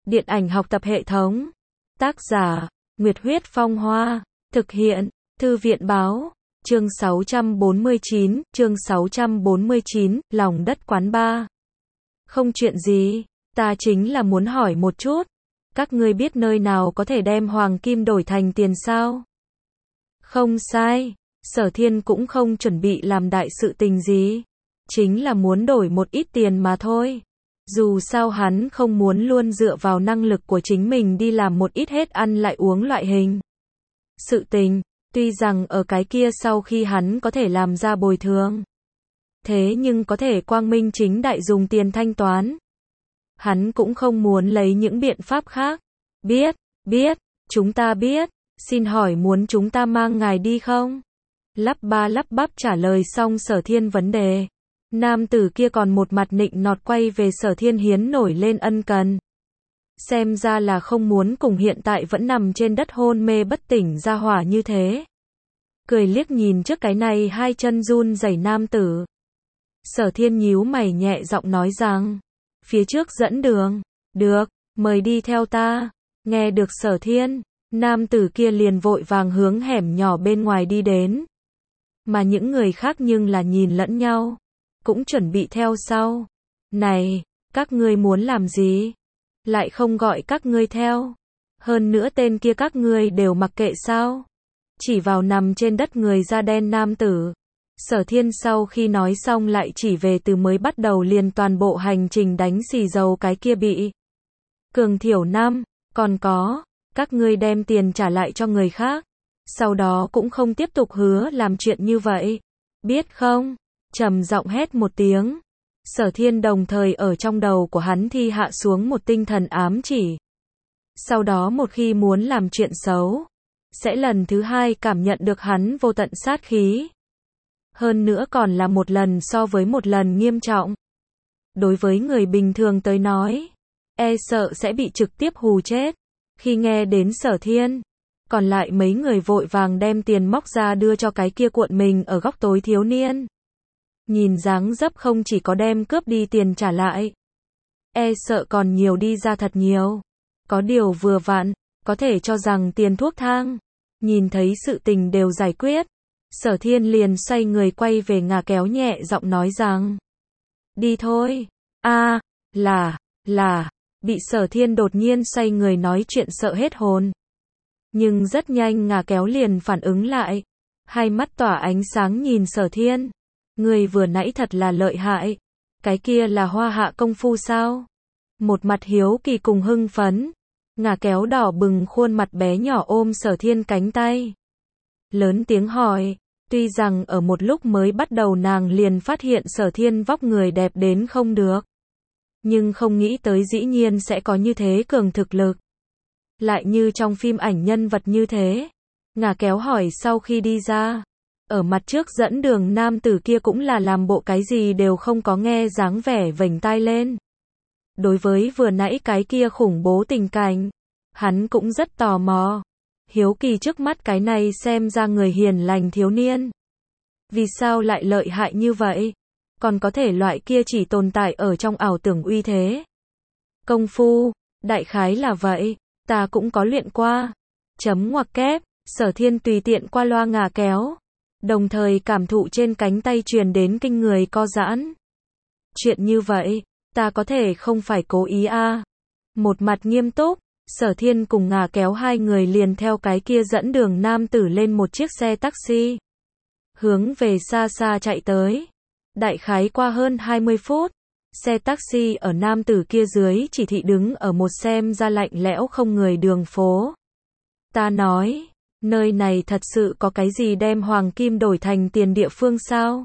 Điện ảnh học tập hệ thống. Tác giả, Nguyệt Huyết Phong Hoa. Thực hiện, Thư viện Báo. Chương 649, lòng đất quán bar. Không chuyện gì, ta chính là muốn hỏi một chút. Các ngươi biết nơi nào có thể đem hoàng kim đổi thành tiền sao? Không sai, Sở Thiên cũng không chuẩn bị làm đại sự tình gì. Chính là muốn đổi một ít tiền mà thôi. Dù sao hắn không muốn luôn dựa vào năng lực của chính mình đi làm một ít hết ăn lại uống loại hình sự tình. Tuy rằng ở cái kia sau khi hắn có thể làm ra bồi thường, thế nhưng có thể quang minh chính đại dùng tiền thanh toán. Hắn cũng không muốn lấy những biện pháp khác. Biết, chúng ta biết, xin hỏi muốn chúng ta mang ngài đi không? Lắp bắp trả lời xong Sở Thiên vấn đề. Nam tử kia còn một mặt nịnh nọt quay về Sở Thiên hiến nổi lên ân cần. Xem ra là không muốn cùng hiện tại vẫn nằm trên đất hôn mê bất tỉnh ra hỏa như thế. Cười liếc nhìn trước cái này hai chân run rẩy nam tử. Sở Thiên nhíu mày nhẹ giọng nói rằng, phía trước dẫn đường. Được, mời đi theo ta. Nghe được Sở Thiên, nam tử kia liền vội vàng hướng hẻm nhỏ bên ngoài đi đến. Mà những người khác nhưng là nhìn lẫn nhau, cũng chuẩn bị theo sau. Này, các ngươi muốn làm gì? Lại không gọi các ngươi theo. Hơn nữa tên kia các ngươi đều mặc kệ sao? Chỉ vào nằm trên đất người da đen nam tử. Sở Thiên sau khi nói xong lại chỉ về từ mới bắt đầu liền toàn bộ hành trình đánh xì dầu cái kia bị Cường Thiểu Nam. Còn có, các ngươi đem tiền trả lại cho người khác. Sau đó cũng không tiếp tục hứa làm chuyện như vậy. Biết không? Trầm giọng hét một tiếng. Sở Thiên đồng thời ở trong đầu của hắn thi hạ xuống một tinh thần ám chỉ. Sau đó một khi muốn làm chuyện xấu, sẽ lần thứ hai cảm nhận được hắn vô tận sát khí. Hơn nữa còn là một lần so với một lần nghiêm trọng. Đối với người bình thường tới nói, e sợ sẽ bị trực tiếp hù chết. Khi nghe đến Sở Thiên, còn lại mấy người vội vàng đem tiền móc ra đưa cho cái kia cuộn mình ở góc tối thiếu niên. Nhìn dáng dấp không chỉ có đem cướp đi tiền trả lại, e sợ còn nhiều đi ra thật nhiều. Có điều vừa vặn, có thể cho rằng tiền thuốc thang. Nhìn thấy sự tình đều giải quyết, Sở Thiên liền xoay người quay về ngả kéo nhẹ giọng nói rằng, đi thôi. Là, bị Sở Thiên đột nhiên xoay người nói chuyện sợ hết hồn. Nhưng rất nhanh ngả kéo liền phản ứng lại, hai mắt tỏa ánh sáng nhìn Sở Thiên. Người vừa nãy thật là lợi hại. Cái kia là hoa hạ công phu sao? Một mặt hiếu kỳ cùng hưng phấn. Ngả kéo đỏ bừng khuôn mặt bé nhỏ ôm Sở Thiên cánh tay. Lớn tiếng hỏi. Tuy rằng ở một lúc mới bắt đầu nàng liền phát hiện Sở Thiên vóc người đẹp đến không được. Nhưng không nghĩ tới dĩ nhiên sẽ có như thế cường thực lực. Lại như trong phim ảnh nhân vật như thế. Ngả kéo hỏi sau khi đi ra. Ở mặt trước dẫn đường nam tử kia cũng là làm bộ cái gì đều không có nghe dáng vẻ vểnh tai lên. Đối với vừa nãy cái kia khủng bố tình cảnh, hắn cũng rất tò mò. Hiếu kỳ trước mắt cái này xem ra người hiền lành thiếu niên. Vì sao lại lợi hại như vậy? Còn có thể loại kia chỉ tồn tại ở trong ảo tưởng uy thế. Công phu, đại khái là vậy, ta cũng có luyện qua. Chấm ngoặc kép, Sở Thiên tùy tiện qua loa ngả kéo. Đồng thời cảm thụ trên cánh tay truyền đến kinh người co giãn. Chuyện như vậy, ta có thể không phải cố ý à. Một mặt nghiêm túc, Sở Thiên cùng ngả kéo hai người liền theo cái kia dẫn đường nam tử lên một chiếc xe taxi. Hướng về xa xa chạy tới. Đại khái qua hơn 20 phút, xe taxi ở nam tử kia dưới chỉ thị đứng ở một xem ra lạnh lẽo không người đường phố. Ta nói, nơi này thật sự có cái gì đem hoàng kim đổi thành tiền địa phương sao?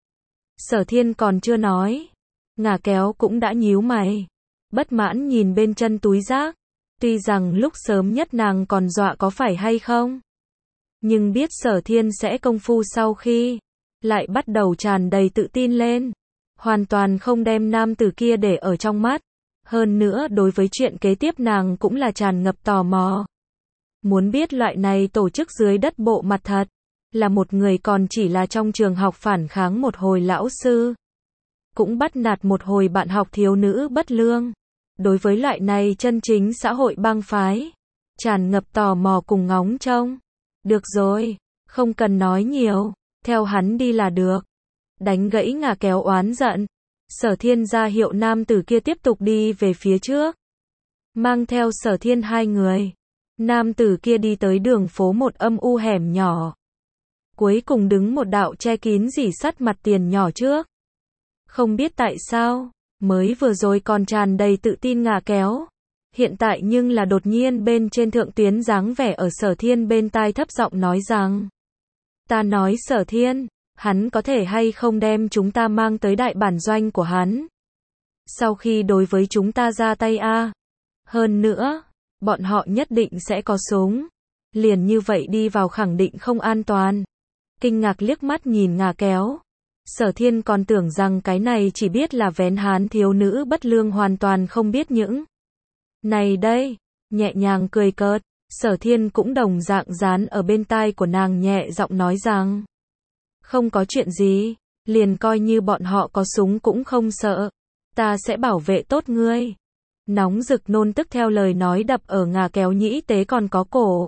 Sở Thiên còn chưa nói. Ngả kéo cũng đã nhíu mày. Bất mãn nhìn bên chân túi rác. Tuy rằng lúc sớm nhất nàng còn dọa có phải hay không. Nhưng biết Sở Thiên sẽ công phu sau khi. Lại bắt đầu tràn đầy tự tin lên. Hoàn toàn không đem nam tử kia để ở trong mắt. Hơn nữa đối với chuyện kế tiếp nàng cũng là tràn ngập tò mò. Muốn biết loại này tổ chức dưới đất bộ mặt thật, là một người còn chỉ là trong trường học phản kháng một hồi lão sư. Cũng bắt nạt một hồi bạn học thiếu nữ bất lương. Đối với loại này chân chính xã hội bang phái, tràn ngập tò mò cùng ngóng trông. Được rồi, không cần nói nhiều, theo hắn đi là được. Đánh gãy Ngà Kéo oán giận, Sở Thiên ra hiệu nam tử kia tiếp tục đi về phía trước. Mang theo Sở Thiên hai người, nam tử kia đi tới đường phố một âm u hẻm nhỏ. Cuối cùng đứng một đạo che kín rỉ sắt mặt tiền nhỏ trước. Không biết tại sao, mới vừa rồi còn tràn đầy tự tin Ngà Kéo. Hiện tại nhưng là đột nhiên bên trên thượng tuyến dáng vẻ ở Sở Thiên bên tai thấp giọng nói rằng. Ta nói Sở Thiên, hắn có thể hay không đem chúng ta mang tới đại bản doanh của hắn. Sau khi đối với chúng ta ra tay a. Hơn nữa, bọn họ nhất định sẽ có súng. Liền như vậy đi vào khẳng định không an toàn. Kinh ngạc liếc mắt nhìn Ngà Kéo. Sở Thiên còn tưởng rằng cái này chỉ biết là vén hán thiếu nữ bất lương hoàn toàn không biết những. Này đây, nhẹ nhàng cười cợt, Sở Thiên cũng đồng dạng dán ở bên tai của nàng nhẹ giọng nói rằng. Không có chuyện gì, liền coi như bọn họ có súng cũng không sợ. Ta sẽ bảo vệ tốt ngươi. Nóng rực nôn tức theo lời nói đập ở Ngà Kéo nhĩ tế còn có cổ.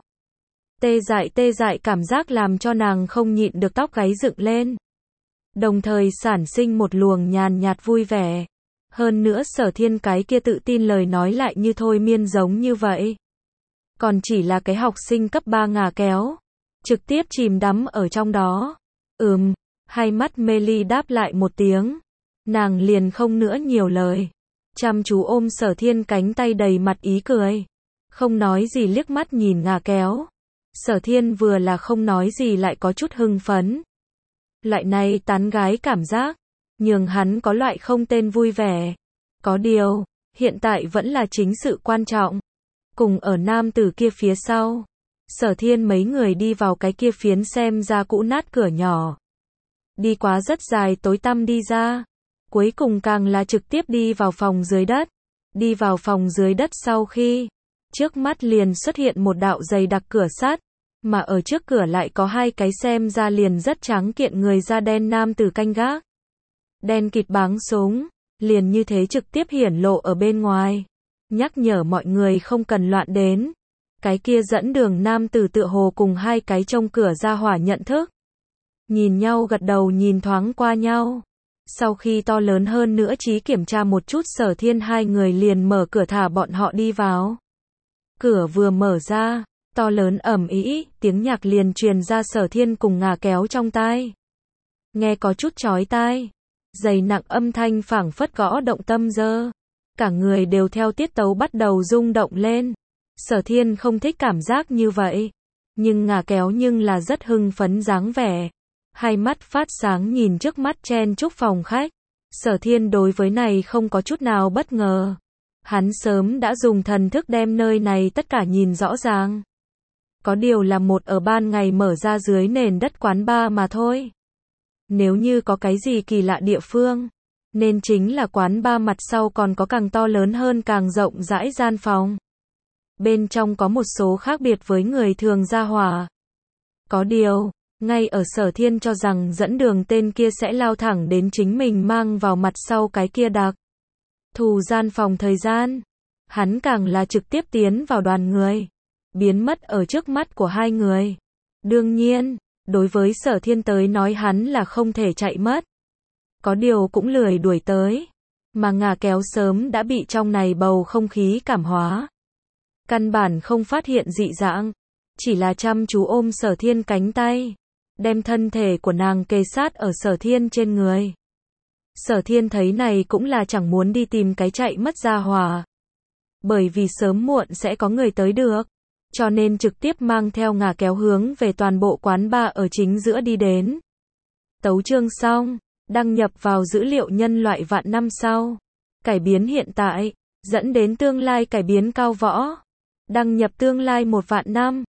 Tê dại cảm giác làm cho nàng không nhịn được tóc gáy dựng lên. Đồng thời sản sinh một luồng nhàn nhạt vui vẻ. Hơn nữa Sở Thiên cái kia tự tin lời nói lại như thôi miên giống như vậy. Còn chỉ là cái học sinh cấp 3 Ngà Kéo. Trực tiếp chìm đắm ở trong đó. Hai mắt mê ly đáp lại một tiếng. Nàng liền không nữa nhiều lời. Chăm chú ôm Sở Thiên cánh tay đầy mặt ý cười. Không nói gì liếc mắt nhìn Ngà Kéo. Sở Thiên vừa là không nói gì lại có chút hưng phấn. Loại này tán gái cảm giác, nhường hắn có loại không tên vui vẻ. Có điều, hiện tại vẫn là chính sự quan trọng. Cùng ở nam tử kia phía sau, Sở Thiên mấy người đi vào cái kia phiến xem ra cũ nát cửa nhỏ. Đi quá rất dài tối tăm đi ra. Cuối cùng càng là trực tiếp đi vào phòng dưới đất. Đi vào phòng dưới đất sau khi, trước mắt liền xuất hiện một đạo dày đặc cửa sắt. Mà ở trước cửa lại có hai cái xem ra liền rất tráng kiện người da đen nam tử canh gác. Đen kịt báng súng, liền như thế trực tiếp hiển lộ ở bên ngoài. Nhắc nhở mọi người không cần loạn đến. Cái kia dẫn đường nam tử tựa hồ cùng hai cái trông cửa ra hỏa nhận thức. Nhìn nhau gật đầu nhìn thoáng qua nhau. Sau khi to lớn hơn nữa trí kiểm tra một chút Sở Thiên hai người liền mở cửa thả bọn họ đi vào. Cửa vừa mở ra. To lớn ầm ĩ, tiếng nhạc liền truyền ra Sở Thiên cùng Ngà Kéo trong tai. Nghe có chút chói tai, dày nặng âm thanh phảng phất gõ động tâm dơ. Cả người đều theo tiết tấu bắt đầu rung động lên. Sở Thiên không thích cảm giác như vậy, nhưng Ngà Kéo nhưng là rất hưng phấn dáng vẻ. Hai mắt phát sáng nhìn trước mắt chen chúc phòng khách. Sở Thiên đối với này không có chút nào bất ngờ. Hắn sớm đã dùng thần thức đem nơi này tất cả nhìn rõ ràng. Có điều là một ở ban ngày mở ra dưới nền đất quán bar mà thôi. Nếu như có cái gì kỳ lạ địa phương, nên chính là quán bar mặt sau còn có càng to lớn hơn càng rộng rãi gian phòng. Bên trong có một số khác biệt với người thường ra hỏa. Có điều, ngay ở Sở Thiên cho rằng dẫn đường tên kia sẽ lao thẳng đến chính mình mang vào mặt sau cái kia đặc thù gian phòng thời gian. Hắn càng là trực tiếp tiến vào đoàn người. Biến mất ở trước mắt của hai người. Đương nhiên, đối với Sở Thiên tới nói hắn là không thể chạy mất. Có điều cũng lười đuổi tới. Mà Ngà Kéo sớm đã bị trong này bầu không khí cảm hóa. Căn bản không phát hiện dị dạng. Chỉ là chăm chú ôm Sở Thiên cánh tay. Đem thân thể của nàng kề sát ở Sở Thiên trên người. Sở Thiên thấy này cũng là chẳng muốn đi tìm cái chạy mất ra hỏa. Bởi vì sớm muộn sẽ có người tới được. Cho nên trực tiếp mang theo Ngà Kéo hướng về toàn bộ quán bar ở chính giữa đi đến. Tấu chương xong, đăng nhập vào dữ liệu nhân loại vạn năm sau. Cải biến hiện tại, dẫn đến tương lai cải biến cao võ. Đăng nhập tương lai 1 vạn năm.